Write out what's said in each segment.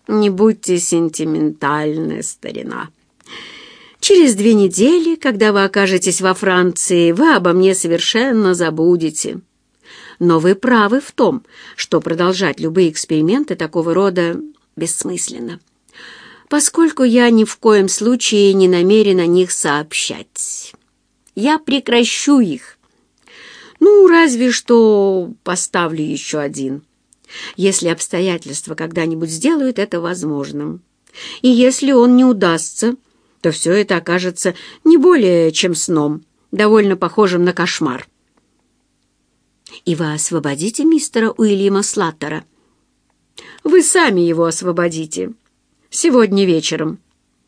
Не будьте сентиментальны, старина. Через 2 недели, когда вы окажетесь во Франции, вы обо мне совершенно забудете. Но вы правы в том, что продолжать любые эксперименты такого рода бессмысленно, поскольку я ни в коем случае не намерен о них сообщать. Я прекращу их. Ну, разве что поставлю еще один, если обстоятельства когда-нибудь сделают это возможным. И если он не удастся, то все это окажется не более чем сном, довольно похожим на кошмар. И вы освободите мистера Уильяма Слаттера? Вы сами его освободите. Сегодня вечером.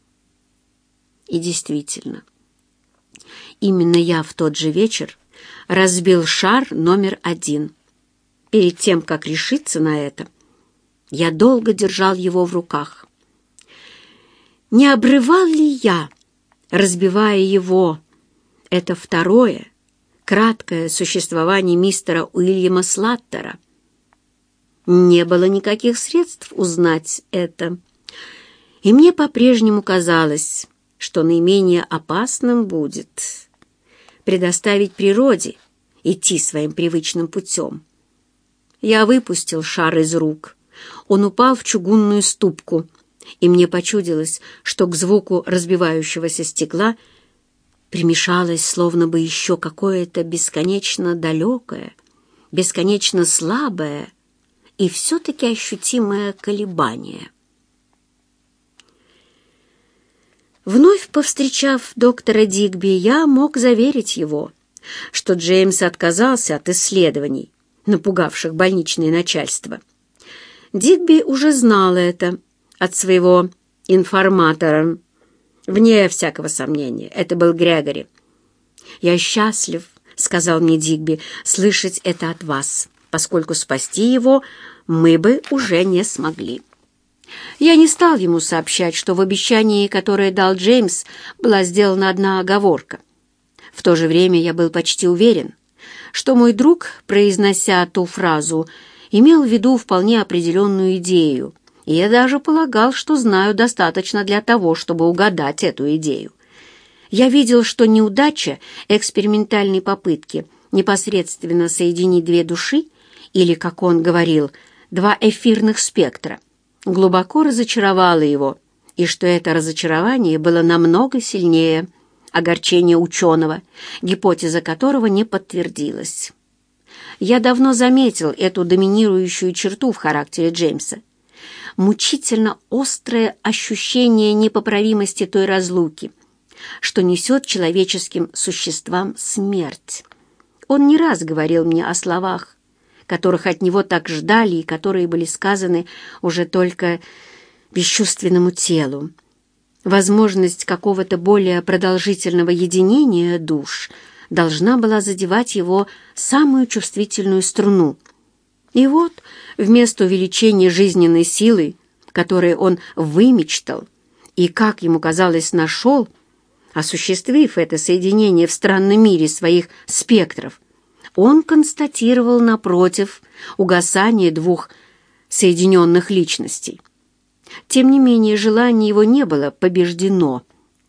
И действительно, именно я в тот же вечер разбил шар номер 1. Перед тем, как решиться на это, я долго держал его в руках. Не обрывал ли я, разбивая его, это второе, краткое существование мистера Уильяма Слаттера? Не было никаких средств узнать это, и мне по-прежнему казалось, что наименее опасным будет предоставить природе идти своим привычным путем. Я выпустил шар из рук. Он упал в чугунную ступку, и мне почудилось, что к звуку разбивающегося стекла примешалось словно бы еще какое-то бесконечно далекое, бесконечно слабое и все-таки ощутимое колебание. Вновь повстречав доктора Дигби, я мог заверить его, что Джеймс отказался от исследований, напугавших больничное начальство. Дигби уже знал это от своего информатора. Вне всякого сомнения, это был Грегори. «Я счастлив», — сказал мне Дигби, — «слышать это от вас, поскольку спасти его мы бы уже не смогли». Я не стал ему сообщать, что в обещании, которое дал Джеймс, была сделана одна оговорка. В то же время я был почти уверен, что мой друг, произнося ту фразу, имел в виду вполне определенную идею, и я даже полагал, что знаю достаточно для того, чтобы угадать эту идею. Я видел, что неудача экспериментальной попытки непосредственно соединить 2 души, или, как он говорил, 2 эфирных спектра, глубоко разочаровала его, и что это разочарование было намного сильнее огорчения ученого, гипотеза которого не подтвердилась. Я давно заметил эту доминирующую черту в характере Джеймса. Мучительно острое ощущение непоправимости той разлуки, что несет человеческим существам смерть. Он не раз говорил мне о словах, которых от него так ждали и которые были сказаны уже только бесчувственному телу. Возможность какого-то более продолжительного единения душ должна была задевать его самую чувствительную струну. И вот, вместо увеличения жизненной силы, которую он вымечтал и, как ему казалось, нашел, осуществив это соединение в странном мире своих спектров, он констатировал, напротив, угасание 2 соединенных личностей. Тем не менее, желание его не было побеждено.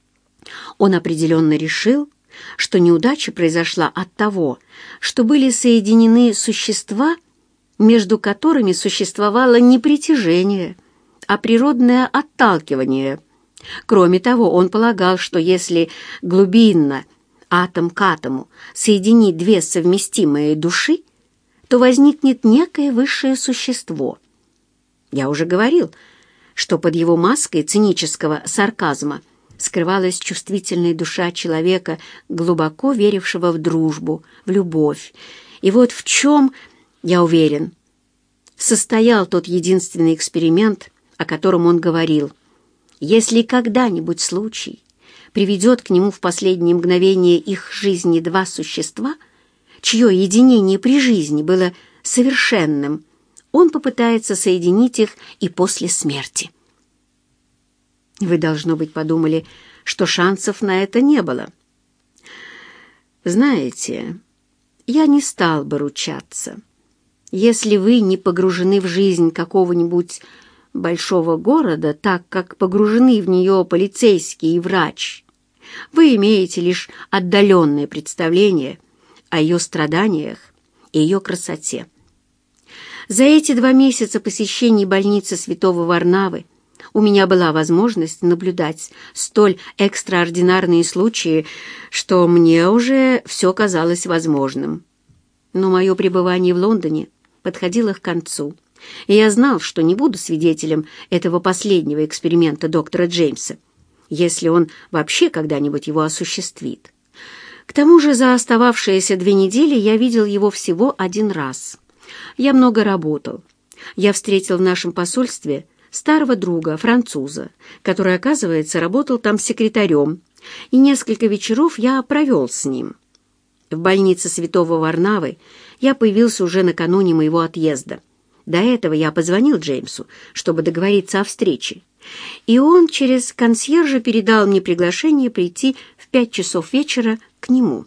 Он определенно решил, что неудача произошла от того, что были соединены существа, между которыми существовало не притяжение, а природное отталкивание. Кроме того, он полагал, что если глубинно, атом к атому, соединить 2 совместимые души, то возникнет некое высшее существо. Я уже говорил, что под его маской цинического сарказма скрывалась чувствительная душа человека, глубоко верившего в дружбу, в любовь. И вот в чем, я уверен, состоял тот единственный эксперимент, о котором он говорил. Если когда-нибудь случай приведет к нему в последние мгновения их жизни 2 существа, чье единение при жизни было совершенным, он попытается соединить их и после смерти. Вы, должно быть, подумали, что шансов на это не было. Знаете, я не стал бы ручаться, если вы не погружены в жизнь какого-нибудь большого города, так как погружены в нее полицейский и врач, вы имеете лишь отдаленное представление о ее страданиях и ее красоте. За эти 2 месяца посещений больницы Святого Варнавы у меня была возможность наблюдать столь экстраординарные случаи, что мне уже все казалось возможным. Но мое пребывание в Лондоне подходило к концу, и я знал, что не буду свидетелем этого последнего эксперимента доктора Джеймса, если он вообще когда-нибудь его осуществит. К тому же за остававшиеся 2 недели я видел его всего 1 раз. Я много работал. Я встретил в нашем посольстве старого друга, француза, который, оказывается, работал там секретарем, и несколько вечеров я провел с ним. В больнице Святого Варнавы я появился уже накануне моего отъезда. До этого я позвонил Джеймсу, чтобы договориться о встрече, и он через консьержа передал мне приглашение прийти в 5 часов вечера к нему.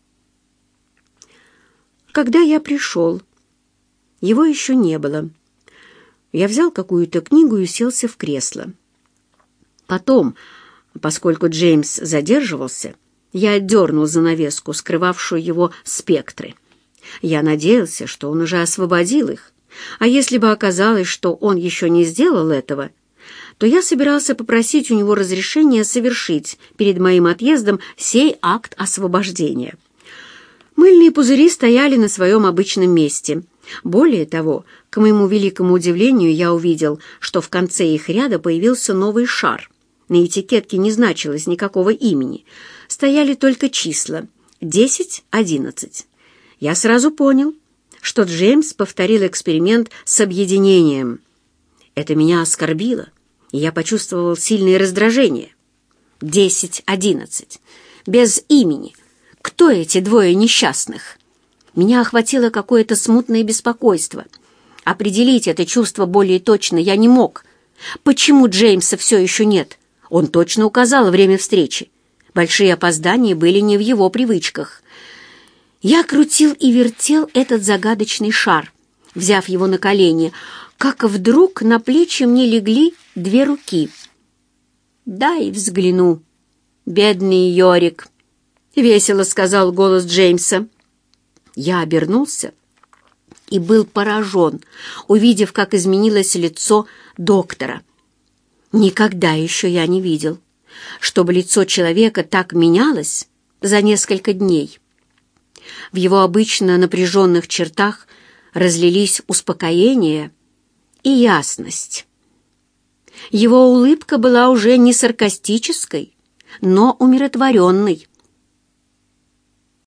Когда я пришел, его еще не было. Я взял какую-то книгу и уселся в кресло. Потом, поскольку Джеймс задерживался, я отдернул занавеску, скрывавшую его спектры. Я надеялся, что он уже освободил их, а если бы оказалось, что он еще не сделал этого, то я собирался попросить у него разрешения совершить перед моим отъездом сей акт освобождения. Мыльные пузыри стояли на своем обычном месте. Более того, к моему великому удивлению, я увидел, что в конце их ряда появился новый шар. На этикетке не значилось никакого имени. Стояли только числа 10, 11. Я сразу понял, что Джеймс повторил эксперимент с объединением. Это меня оскорбило, и я почувствовал сильное раздражение. 10, 11. Без имени. Кто эти 2 несчастных? Меня охватило какое-то смутное беспокойство. Определить это чувство более точно я не мог. Почему Джеймса все еще нет? Он точно указал время встречи. Большие опоздания были не в его привычках. Я крутил и вертел этот загадочный шар, взяв его на колени, как вдруг на плечи мне легли 2 руки. «Дай взгляну, бедный Йорик», — весело сказал голос Джеймса. Я обернулся и был поражен, увидев, как изменилось лицо доктора. Никогда еще я не видел, чтобы лицо человека так менялось за несколько дней. В его обычно напряженных чертах разлились успокоение и ясность. Его улыбка была уже не саркастической, но умиротворенной.